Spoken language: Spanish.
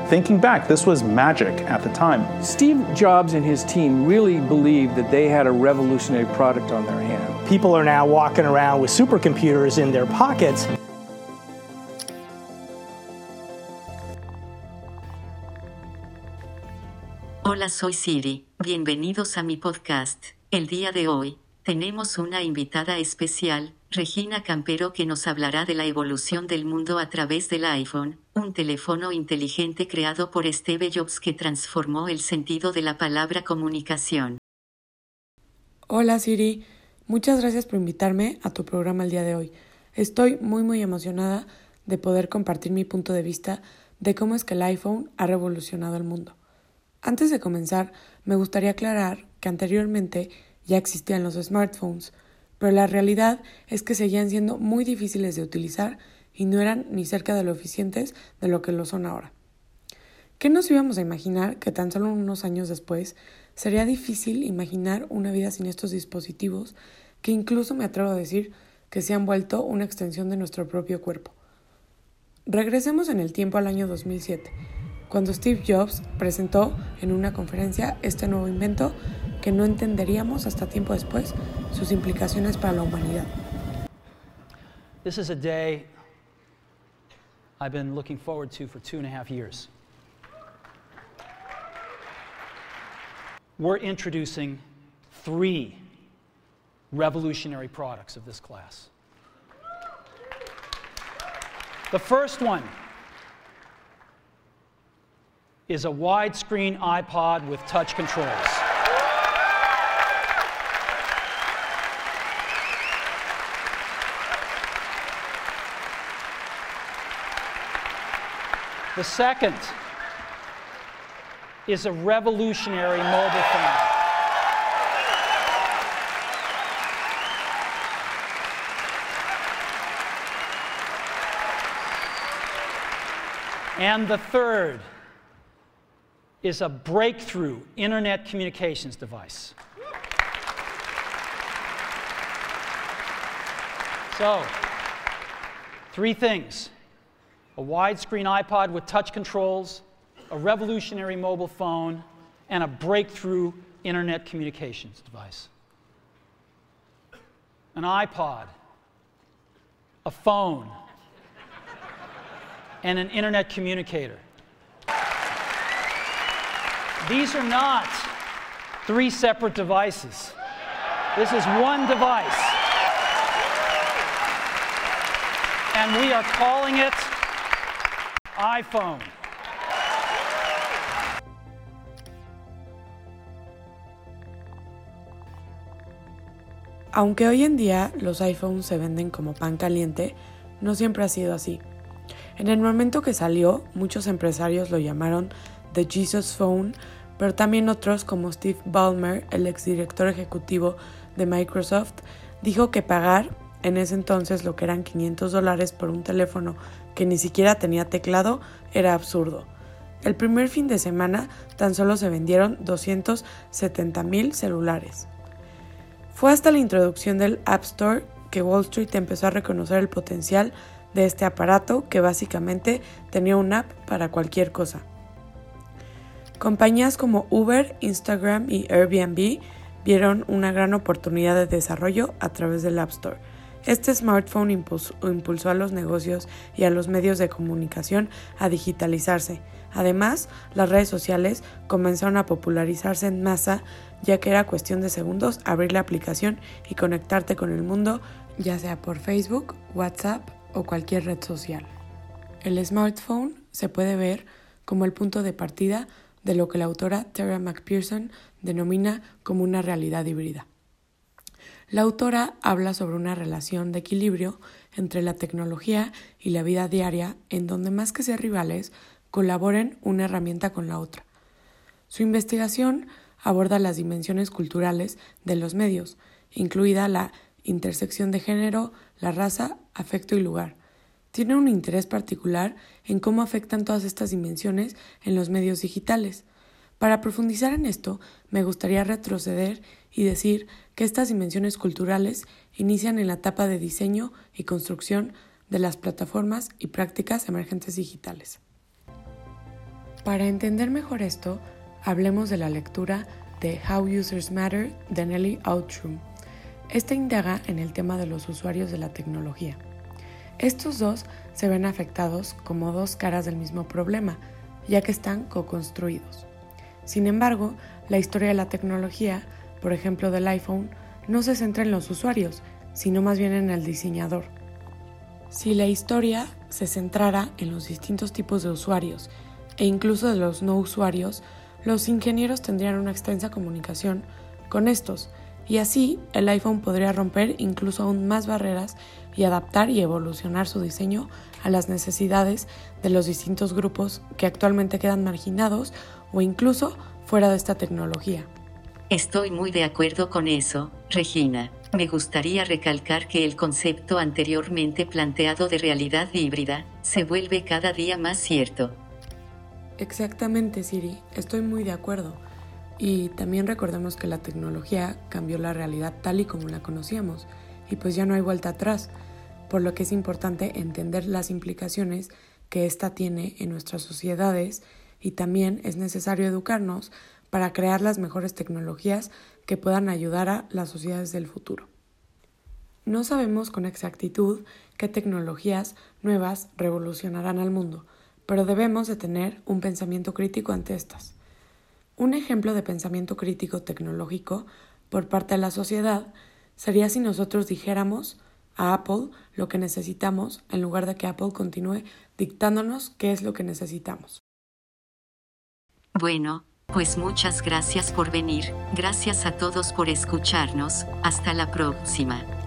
Thinking back, this was magic at the time. Steve Jobs and his team really believed that they had a revolutionary product on their hand. People are now walking around with supercomputers in their pockets. Hola, soy Siri. Bienvenidos a mi podcast. El día de hoy, tenemos una invitada especial, Regina Campero, que nos hablará de la evolución del mundo a través del iPhone, un teléfono inteligente creado por Steve Jobs que transformó el sentido de la palabra comunicación. Hola Siri, muchas gracias por invitarme a tu programa el día de hoy. Estoy muy emocionada de poder compartir mi punto de vista de cómo es que el iPhone ha revolucionado el mundo. Antes de comenzar, me gustaría aclarar que anteriormente ya existían los smartphones, pero la realidad es que seguían siendo muy difíciles de utilizar y no eran ni cerca de lo eficientes de lo que lo son ahora. ¿Qué nos íbamos a imaginar que tan solo unos años después sería difícil imaginar una vida sin estos dispositivos que incluso me atrevo a decir que se han vuelto una extensión de nuestro propio cuerpo? Regresemos en el tiempo al año 2007, cuando Steve Jobs presentó en una conferencia este nuevo invento que no entenderíamos hasta tiempo después sus implicaciones para la humanidad. This is a day I've been looking forward to for 2.5 years. We're introducing 3 revolutionary products of this class. The first one is a widescreen iPod with touch controls. The second is a revolutionary mobile phone. And the third is a breakthrough internet communications device. So, 3 things: a widescreen iPod with touch controls, a revolutionary mobile phone, and a breakthrough internet communications device. An iPod, a phone, and an internet communicator. These are not 3 separate devices. This is one device. And we are calling it iPhone. Aunque hoy en día los iPhones se venden como pan caliente, no siempre ha sido así. En el momento que salió, muchos empresarios lo llamaron The Jesus Phone, pero también otros como Steve Ballmer, el exdirector ejecutivo de Microsoft, dijo que pagar en ese entonces lo que eran $500 por un teléfono que ni siquiera tenía teclado era absurdo. El primer fin de semana tan solo se vendieron 270,000 celulares. Fue hasta la introducción del App Store que Wall Street empezó a reconocer el potencial de este aparato que básicamente tenía una app para cualquier cosa. Compañías como Uber, Instagram y Airbnb vieron una gran oportunidad de desarrollo a través del App Store. Este smartphone impulsó a los negocios y a los medios de comunicación a digitalizarse. Además, las redes sociales comenzaron a popularizarse en masa, ya que era cuestión de segundos abrir la aplicación y conectarte con el mundo, ya sea por Facebook, WhatsApp o cualquier red social. El smartphone se puede ver como el punto de partida de lo que la autora Tara McPherson denomina como una realidad híbrida. La autora habla sobre una relación de equilibrio entre la tecnología y la vida diaria, en donde más que ser rivales, colaboren una herramienta con la otra. Su investigación aborda las dimensiones culturales de los medios, incluida la intersección de género, la raza, afecto y lugar. Tiene un interés particular en cómo afectan todas estas dimensiones en los medios digitales. Para profundizar en esto, me gustaría retroceder y decir que estas dimensiones culturales inician en la etapa de diseño y construcción de las plataformas y prácticas emergentes digitales. Para entender mejor esto, hablemos de la lectura de How Users Matter de Nelly Outrum. Esta indaga en el tema de los usuarios de la tecnología. Estos dos se ven afectados como dos caras del mismo problema, ya que están co-construidos. Sin embargo, la historia de la tecnología, por ejemplo del iPhone, no se centra en los usuarios, sino más bien en el diseñador. Si la historia se centrara en los distintos tipos de usuarios e incluso de los no usuarios, los ingenieros tendrían una extensa comunicación con estos, y así el iPhone podría romper incluso aún más barreras y adaptar y evolucionar su diseño a las necesidades de los distintos grupos que actualmente quedan marginados o incluso fuera de esta tecnología. Estoy muy de acuerdo con eso, Regina. Me gustaría recalcar que el concepto anteriormente planteado de realidad híbrida se vuelve cada día más cierto. Exactamente, Siri, estoy muy de acuerdo. Y también recordemos que la tecnología cambió la realidad tal y como la conocíamos, y pues ya no hay vuelta atrás, por lo que es importante entender las implicaciones que ésta tiene en nuestras sociedades, y también es necesario educarnos para crear las mejores tecnologías que puedan ayudar a las sociedades del futuro. No sabemos con exactitud qué tecnologías nuevas revolucionarán al mundo, pero debemos de tener un pensamiento crítico ante estas. Un ejemplo de pensamiento crítico tecnológico por parte de la sociedad sería si nosotros dijéramos a Apple lo que necesitamos en lugar de que Apple continúe dictándonos qué es lo que necesitamos. Bueno, pues muchas gracias por venir, gracias a todos por escucharnos, hasta la próxima.